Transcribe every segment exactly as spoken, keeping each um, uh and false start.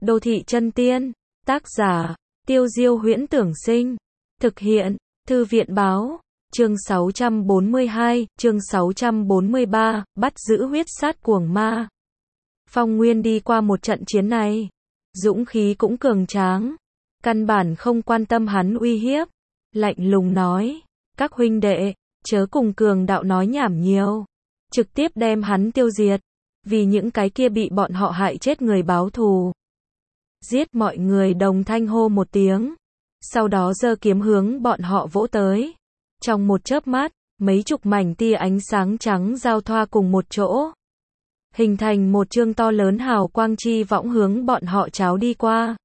Đô thị chân tiên, tác giả, Tiêu Diêu Huyễn Tưởng Sinh, thực hiện, Thư viện báo, chương sáu trăm bốn mươi hai, chương sáu trăm bốn mươi ba, bắt giữ huyết sát cuồng ma. Phong Nguyên đi qua một trận chiến này, dũng khí cũng cường tráng, căn bản không quan tâm hắn uy hiếp, lạnh lùng nói, các huynh đệ, chớ cùng cường đạo nói nhảm nhiều, trực tiếp đem hắn tiêu diệt, vì những cái kia bị bọn họ hại chết người báo thù. Giết, mọi người đồng thanh hô một tiếng, sau đó giơ kiếm hướng bọn họ vỗ tới. Trong một chớp mắt, mấy chục mảnh tia ánh sáng trắng giao thoa cùng một chỗ, hình thành một chương to lớn hào quang chi võng hướng bọn họ cháo đi qua.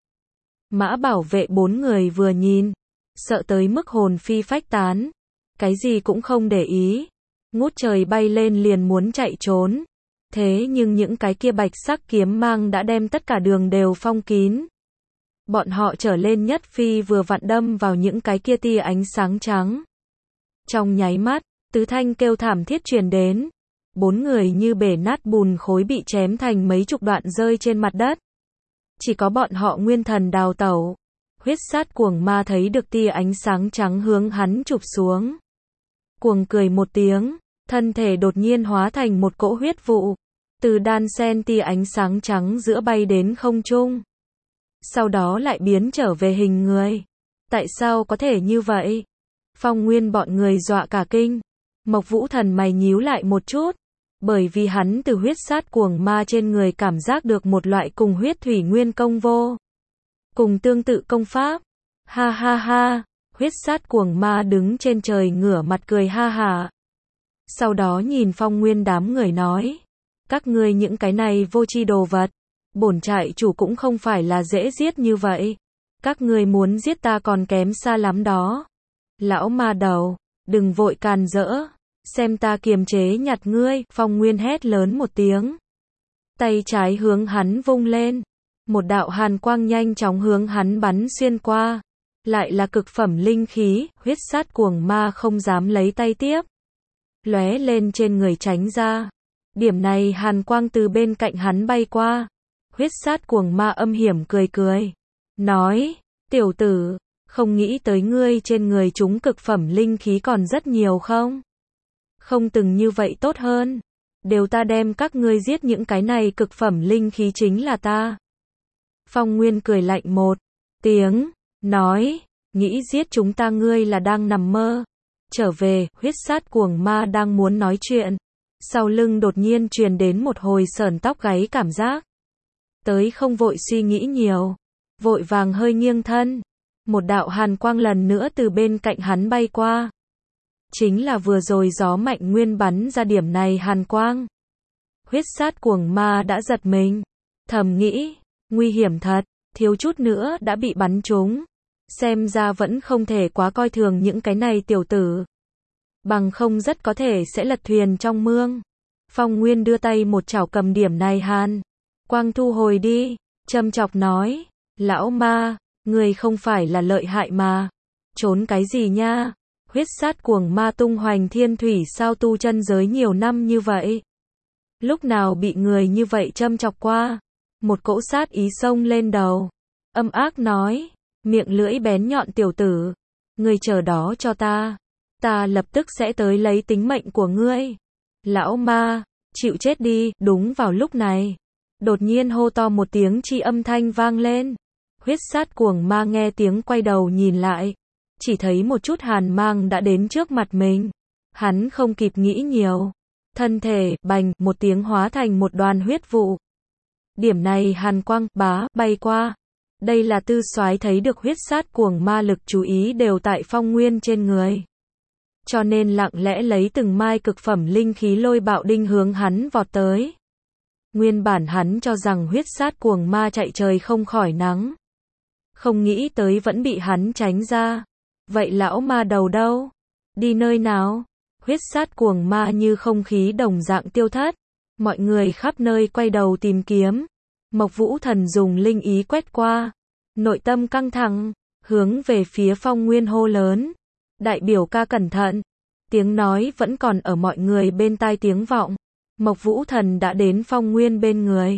Mã bảo vệ bốn người vừa nhìn, sợ tới mức hồn phi phách tán, cái gì cũng không để ý, ngút trời bay lên liền muốn chạy trốn. Thế nhưng những cái kia bạch sắc kiếm mang đã đem tất cả đường đều phong kín. Bọn họ trở lên nhất phi vừa vặn đâm vào những cái kia tia ánh sáng trắng. Trong nháy mắt, tứ thanh kêu thảm thiết truyền đến. Bốn người như bể nát bùn khối bị chém thành mấy chục đoạn rơi trên mặt đất. Chỉ có bọn họ nguyên thần đào tẩu. Huyết sát cuồng ma thấy được tia ánh sáng trắng hướng hắn chụp xuống. Cuồng cười một tiếng, thân thể đột nhiên hóa thành một cỗ huyết vụ, từ đan sen tia ánh sáng trắng giữa bay đến không trung. Sau đó lại biến trở về hình người. Tại sao có thể như vậy? Phong Nguyên bọn người dọa cả kinh. Mộc Vũ Thần mày nhíu lại một chút, bởi vì hắn từ huyết sát cuồng ma trên người cảm giác được một loại cùng huyết thủy nguyên công vô cùng tương tự công pháp. Ha ha ha, huyết sát cuồng ma đứng trên trời ngửa mặt cười ha hả. Sau đó nhìn Phong Nguyên đám người nói, các ngươi những cái này vô tri đồ vật, bổn trại chủ cũng không phải là dễ giết như vậy. Các ngươi muốn giết ta còn kém xa lắm đó. Lão ma đầu, đừng vội càn rỡ, xem ta kiềm chế nhặt ngươi. Phong Nguyên hét lớn một tiếng, tay trái hướng hắn vung lên, một đạo hàn quang nhanh chóng hướng hắn bắn xuyên qua, lại là cực phẩm linh khí. Huyết sát cuồng ma không dám lấy tay tiếp, lóe lên trên người tránh ra. Điểm này hàn quang từ bên cạnh hắn bay qua. Huyết sát cuồng ma âm hiểm cười cười, nói, tiểu tử, không nghĩ tới ngươi trên người chúng cực phẩm linh khí còn rất nhiều không? Không từng như vậy tốt hơn. Đều ta đem các ngươi giết, những cái này cực phẩm linh khí chính là ta. Phong Nguyên cười lạnh một tiếng, nói, nghĩ giết chúng ta ngươi là đang nằm mơ. Trở về. Huyết sát cuồng ma đang muốn nói chuyện, sau lưng đột nhiên truyền đến một hồi sởn tóc gáy cảm giác. Tới không vội suy nghĩ nhiều, vội vàng hơi nghiêng thân. Một đạo hàn quang lần nữa từ bên cạnh hắn bay qua. Chính là vừa rồi gió mạnh nguyên bắn ra điểm này hàn quang. Huyết sát cuồng ma đã giật mình, thầm nghĩ, nguy hiểm thật, thiếu chút nữa đã bị bắn trúng. Xem ra vẫn không thể quá coi thường những cái này tiểu tử, bằng không rất có thể sẽ lật thuyền trong mương. Phong Nguyên đưa tay một chảo cầm điểm này hàn quang thu hồi đi, châm chọc nói, lão ma, người không phải là lợi hại mà, trốn cái gì nha? Huyết sát cuồng ma tung hoành thiên thủy sao tu chân giới nhiều năm như vậy, lúc nào bị người như vậy châm chọc qua? Một cỗ sát ý xông lên đầu, âm ác nói, miệng lưỡi bén nhọn tiểu tử, ngươi chờ đó cho ta, ta lập tức sẽ tới lấy tính mệnh của ngươi. Lão ma, chịu chết đi. Đúng vào lúc này, đột nhiên hô to một tiếng chi âm thanh vang lên. Huyết sát cuồng ma nghe tiếng quay đầu nhìn lại, chỉ thấy một chút hàn mang đã đến trước mặt mình. Hắn không kịp nghĩ nhiều, thân thể bành một tiếng hóa thành một đoàn huyết vụ. Điểm này hàn quang bá bay qua. Đây là Tư Soái thấy được huyết sát cuồng ma lực chú ý đều tại Phong Nguyên trên người, cho nên lặng lẽ lấy từng mai cực phẩm linh khí lôi bạo đinh hướng hắn vọt tới. Nguyên bản hắn cho rằng huyết sát cuồng ma chạy trời không khỏi nắng, không nghĩ tới vẫn bị hắn tránh ra. Vậy lão ma đầu đâu? Đi nơi nào? Huyết sát cuồng ma như không khí đồng dạng tiêu thất. Mọi người khắp nơi quay đầu tìm kiếm. Mộc Vũ Thần dùng linh ý quét qua, nội tâm căng thẳng, hướng về phía Phong Nguyên hô lớn, đại biểu ca cẩn thận. Tiếng nói vẫn còn ở mọi người bên tai tiếng vọng. Mộc Vũ Thần đã đến Phong Nguyên bên người,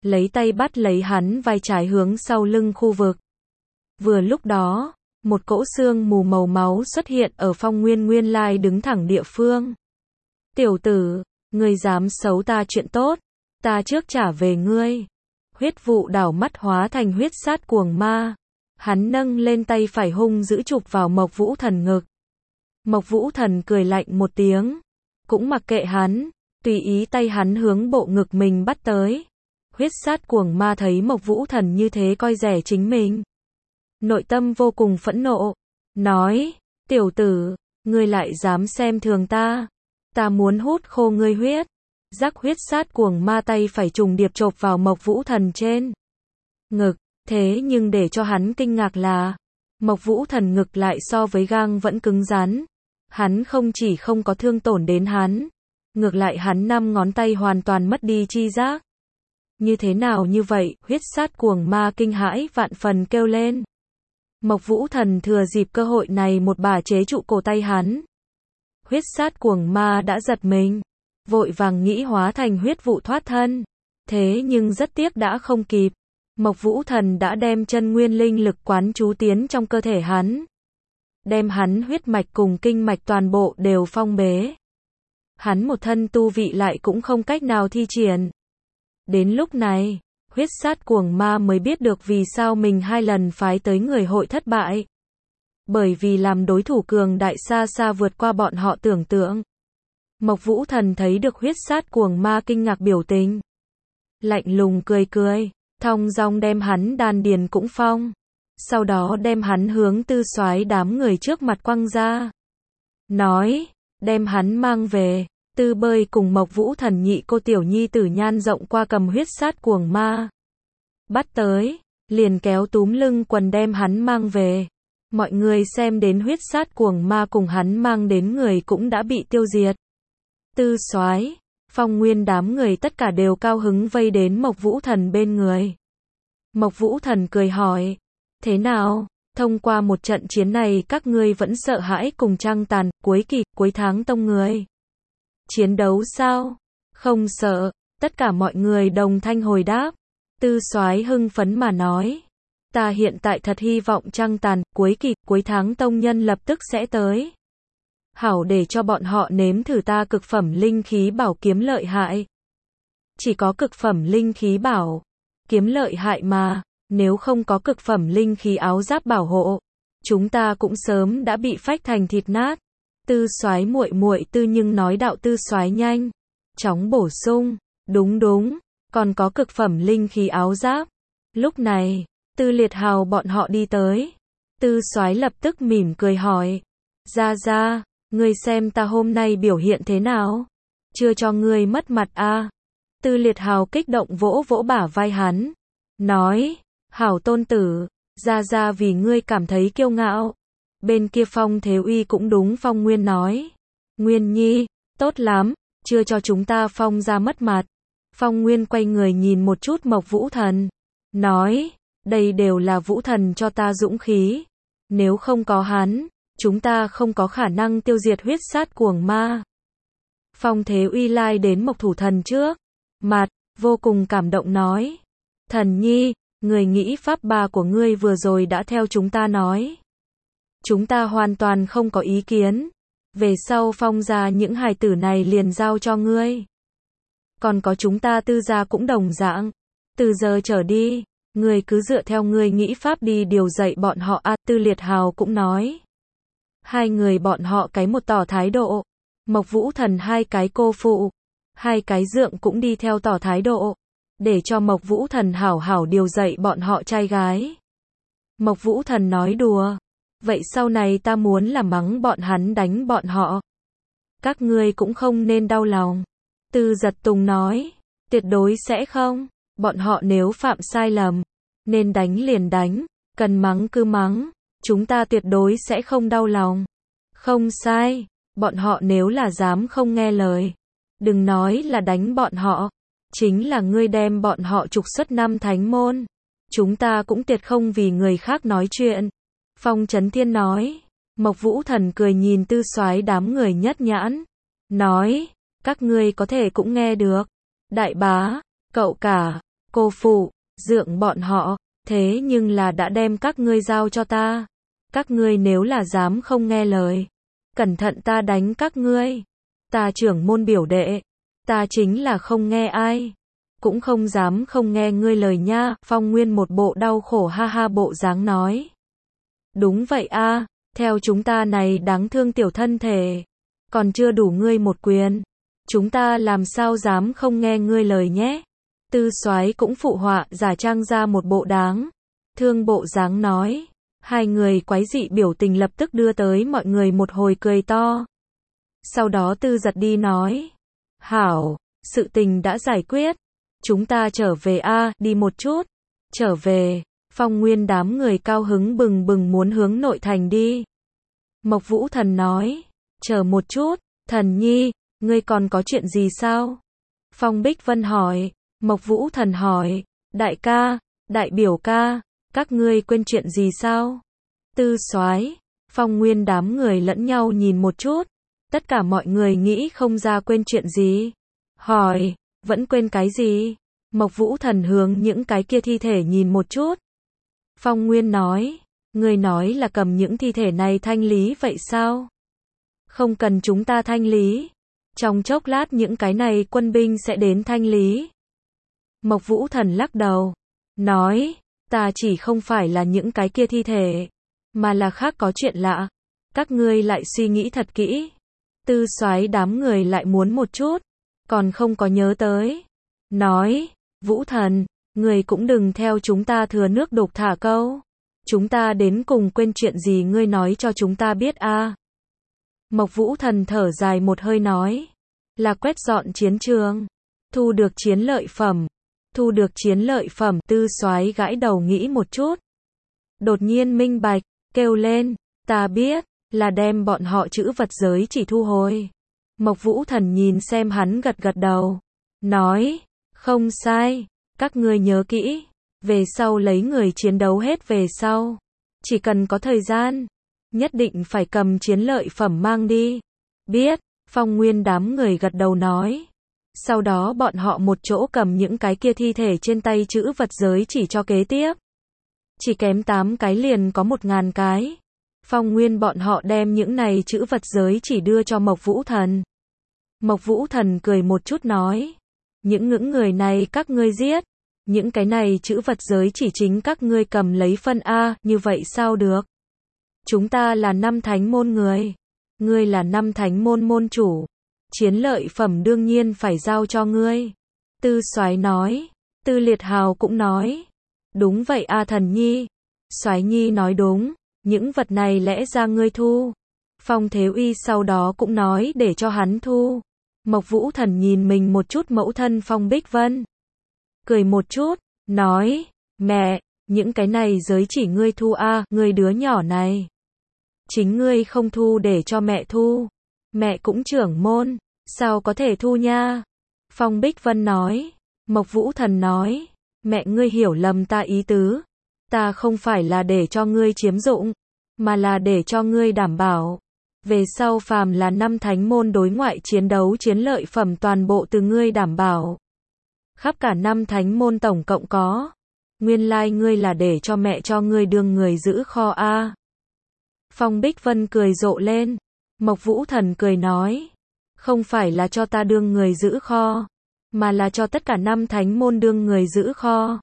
lấy tay bắt lấy hắn vai trái hướng sau lưng khu vực. Vừa lúc đó, một cỗ xương mù màu máu xuất hiện ở Phong Nguyên nguyên lai đứng thẳng địa phương. Tiểu tử, ngươi dám xấu ta chuyện tốt, ta trước trả về ngươi. Huyết vụ đảo mắt hóa thành huyết sát cuồng ma. Hắn nâng lên tay phải hung dữ chụp vào Mộc Vũ Thần ngực. Mộc Vũ Thần cười lạnh một tiếng, cũng mặc kệ hắn, tùy ý tay hắn hướng bộ ngực mình bắt tới. Huyết sát cuồng ma thấy Mộc Vũ Thần như thế coi rẻ chính mình, nội tâm vô cùng phẫn nộ, nói, tiểu tử, ngươi lại dám xem thường ta, ta muốn hút khô ngươi huyết. Rắc huyết sát cuồng ma tay phải trùng điệp chộp vào Mộc Vũ Thần trên ngực, thế nhưng để cho hắn kinh ngạc là, Mộc Vũ Thần ngực lại so với gang vẫn cứng rắn. Hắn không chỉ không có thương tổn đến hắn, ngược lại hắn năm ngón tay hoàn toàn mất đi chi giác. Như thế nào như vậy, huyết sát cuồng ma kinh hãi vạn phần kêu lên. Mộc Vũ Thần thừa dịp cơ hội này một bà chế trụ cổ tay hắn. Huyết sát cuồng ma đã giật mình, vội vàng nghĩ hóa thành huyết vụ thoát thân. Thế nhưng rất tiếc đã không kịp. Mộc Vũ Thần đã đem chân nguyên linh lực quán trú tiến trong cơ thể hắn, đem hắn huyết mạch cùng kinh mạch toàn bộ đều phong bế. Hắn một thân tu vị lại cũng không cách nào thi triển. Đến lúc này, huyết sát cuồng ma mới biết được vì sao mình hai lần phái tới người hội thất bại. Bởi vì làm đối thủ cường đại xa xa vượt qua bọn họ tưởng tượng. Mộc Vũ Thần thấy được huyết sát cuồng ma kinh ngạc biểu tình, lạnh lùng cười cười, thong dong đem hắn đan điền cũng phong. Sau đó đem hắn hướng Tư Soái đám người trước mặt quăng ra. Nói, đem hắn mang về. Tư Bơi cùng Mộc Vũ Thần nhị cô tiểu nhi tử nhan rộng qua cầm huyết sát cuồng ma. Bắt tới, liền kéo túm lưng quần đem hắn mang về. Mọi người xem đến huyết sát cuồng ma cùng hắn mang đến người cũng đã bị tiêu diệt. Tư Soái, Phong Nguyên đám người tất cả đều cao hứng vây đến Mộc Vũ Thần bên người. Mộc Vũ Thần cười hỏi, thế nào, thông qua một trận chiến này các ngươi vẫn sợ hãi cùng Trăng Tàn, cuối kỳ, cuối tháng tông người chiến đấu sao? Không sợ, tất cả mọi người đồng thanh hồi đáp. Tư Soái hưng phấn mà nói, ta hiện tại thật hy vọng Trăng Tàn, cuối kỳ, cuối tháng tông nhân lập tức sẽ tới. Hảo để cho bọn họ nếm thử ta cực phẩm linh khí bảo kiếm lợi hại. Chỉ có cực phẩm linh khí bảo kiếm lợi hại mà, nếu không có cực phẩm linh khí áo giáp bảo hộ, chúng ta cũng sớm đã bị phách thành thịt nát. Tư Soái muội muội Tư Nhưng nói đạo. Tư Soái nhanh chóng bổ sung, đúng đúng, còn có cực phẩm linh khí áo giáp. Lúc này, Tư Liệt Hào bọn họ đi tới. Tư Soái lập tức mỉm cười hỏi, ra ra, ngươi xem ta hôm nay biểu hiện thế nào? Chưa cho ngươi mất mặt a? Tư Liệt Hào kích động vỗ vỗ bả vai hắn, nói, hảo tôn tử, ra ra vì ngươi cảm thấy kiêu ngạo. Bên kia Phong Thế Uy cũng đúng. Phong Nguyên nói, Nguyên Nhi, tốt lắm, chưa cho chúng ta Phong ra mất mặt. Phong Nguyên quay người nhìn một chút Mộc Vũ Thần, nói, đây đều là Vũ Thần cho ta dũng khí. Nếu không có hắn, chúng ta không có khả năng tiêu diệt huyết sát cuồng ma. Phong Thế Uy lai đến Mộc Thủ Thần trước mặt, vô cùng cảm động nói, Thần Nhi, người nghĩ pháp ba của ngươi vừa rồi đã theo chúng ta nói. Chúng ta hoàn toàn không có ý kiến. Về sau Phong gia những hài tử này liền giao cho ngươi. Còn có chúng ta Tư gia cũng đồng dạng. Từ giờ trở đi, ngươi cứ dựa theo ngươi nghĩ pháp đi điều dạy bọn họ. A, Tư Liệt Hào cũng nói. Hai người bọn họ cái một tỏ thái độ. Mộc Vũ Thần hai cái cô phụ. Hai cái dượng cũng đi theo tỏ thái độ. Để cho Mộc Vũ Thần hảo hảo điều dạy bọn họ trai gái. Mộc Vũ Thần nói đùa. Vậy sau này ta muốn là mắng bọn hắn đánh bọn họ. Các ngươi cũng không nên đau lòng. Tư Giật Tùng nói, tuyệt đối sẽ không. Bọn họ nếu phạm sai lầm, nên đánh liền đánh, cần mắng cứ mắng. Chúng ta tuyệt đối sẽ không đau lòng. Không sai, bọn họ nếu là dám không nghe lời, đừng nói là đánh bọn họ, chính là ngươi đem bọn họ trục xuất năm thánh môn. Chúng ta cũng tuyệt không vì người khác nói chuyện. Phong Chấn Thiên nói. Mộc Vũ Thần cười nhìn Tư Soái đám người nhất nhãn, nói, các ngươi có thể cũng nghe được. Đại bá, cậu cả, Cô phụ, dượng bọn họ, thế nhưng là đã đem các ngươi giao cho ta. Các ngươi nếu là dám không nghe lời, cẩn thận ta đánh các ngươi. Ta trưởng môn biểu đệ, ta chính là không nghe ai, cũng không dám không nghe ngươi lời nha. Phong Nguyên một bộ đau khổ ha ha bộ dáng nói. Đúng vậy a, theo chúng ta này đáng thương tiểu thân thể, còn chưa đủ ngươi một quyền, chúng ta làm sao dám không nghe ngươi lời nhé. Tư Soái cũng phụ họa, giả trang ra một bộ đáng thương bộ dáng nói. Hai người quái dị biểu tình lập tức đưa tới mọi người một hồi cười to. Sau đó Tư Giật đi nói, hảo, sự tình đã giải quyết, chúng ta trở về a, đi một chút. Trở về. Phong Nguyên đám người cao hứng bừng bừng muốn hướng nội thành đi. Mộc Vũ Thần nói, chờ một chút, Thần Nhi, ngươi còn có chuyện gì sao? Phong Bích Vân hỏi. Mộc Vũ Thần hỏi, đại ca, đại biểu ca, các ngươi quên chuyện gì sao? Tư Soái, Phong Nguyên đám người lẫn nhau nhìn một chút, tất cả mọi người nghĩ không ra quên chuyện gì. Hỏi, vẫn quên cái gì? Mộc Vũ Thần hướng những cái kia thi thể nhìn một chút. Phong Nguyên nói, ngươi nói là cầm những thi thể này thanh lý vậy sao? Không cần chúng ta thanh lý, trong chốc lát những cái này quân binh sẽ đến thanh lý. Mộc Vũ Thần lắc đầu, nói, ta chỉ không phải là những cái kia thi thể, mà là khác có chuyện lạ. Các ngươi lại suy nghĩ thật kỹ. Tư Soái đám người lại muốn một chút, còn không có nhớ tới. Nói, Vũ Thần, người cũng đừng theo chúng ta thừa nước đục thả câu. Chúng ta đến cùng quên chuyện gì ngươi nói cho chúng ta biết a. Mộc Vũ Thần thở dài một hơi nói, là quét dọn chiến trường, thu được chiến lợi phẩm. Thu được chiến lợi phẩm. Tư Soái gãi đầu nghĩ một chút, đột nhiên minh bạch, kêu lên, ta biết, là đem bọn họ chữ vật giới chỉ thu hồi. Mộc Vũ Thần nhìn xem hắn gật gật đầu, nói, không sai, các ngươi nhớ kỹ, về sau lấy người chiến đấu hết về sau, chỉ cần có thời gian, nhất định phải cầm chiến lợi phẩm mang đi. Biết. Phong Nguyên đám người gật đầu nói. Sau đó bọn họ một chỗ cầm những cái kia thi thể trên tay chữ vật giới chỉ cho kế tiếp. Chỉ kém tám cái liền có một ngàn cái. Phong Nguyên bọn họ đem những này chữ vật giới chỉ đưa cho Mộc Vũ Thần. Mộc Vũ Thần cười một chút nói, những những người này các ngươi giết, những cái này chữ vật giới chỉ chính các ngươi cầm lấy phân a, như vậy sao được? Chúng ta là năm thánh môn người, ngươi là năm thánh môn môn chủ, chiến lợi phẩm đương nhiên phải giao cho ngươi. Tư Soái nói. Tư Liệt Hào cũng nói, đúng vậy a Thần Nhi. Soái Nhi nói đúng, những vật này lẽ ra ngươi thu. Phong Thế Uy sau đó cũng nói để cho hắn thu. Mộc Vũ Thần nhìn mình một chút mẫu thân Phong Bích Vân, cười một chút, nói, mẹ, những cái này giới chỉ ngươi thu a, ngươi đứa nhỏ này. Chính ngươi không thu để cho mẹ thu. Mẹ cũng trưởng môn, sao có thể thu nha? Phong Bích Vân nói. Mộc Vũ Thần nói, mẹ ngươi hiểu lầm ta ý tứ. Ta không phải là để cho ngươi chiếm dụng, mà là để cho ngươi đảm bảo. Về sau phàm là năm thánh môn đối ngoại chiến đấu chiến lợi phẩm toàn bộ từ ngươi đảm bảo. Khắp cả năm thánh môn tổng cộng có. Nguyên lai like ngươi là để cho mẹ cho ngươi đương người giữ kho a. Phong Bích Vân cười rộ lên. Mộc Vũ Thần cười nói, không phải là cho ta đương người giữ kho, mà là cho tất cả năm thánh môn đương người giữ kho.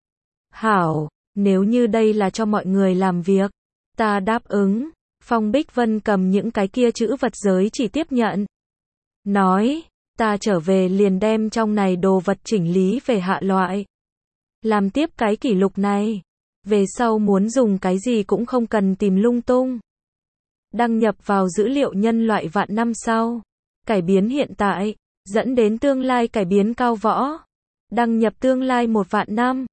Hảo, nếu như đây là cho mọi người làm việc, ta đáp ứng. Phong Bích Vân cầm những cái kia chữ vật giới chỉ tiếp nhận. Nói, ta trở về liền đem trong này đồ vật chỉnh lý về hạ loại. Làm tiếp cái kỷ lục này. Về sau muốn dùng cái gì cũng không cần tìm lung tung. Đăng nhập vào dữ liệu nhân loại vạn năm sau. Cải biến hiện tại, dẫn đến tương lai cải biến cao võ. Đăng nhập tương lai một vạn năm.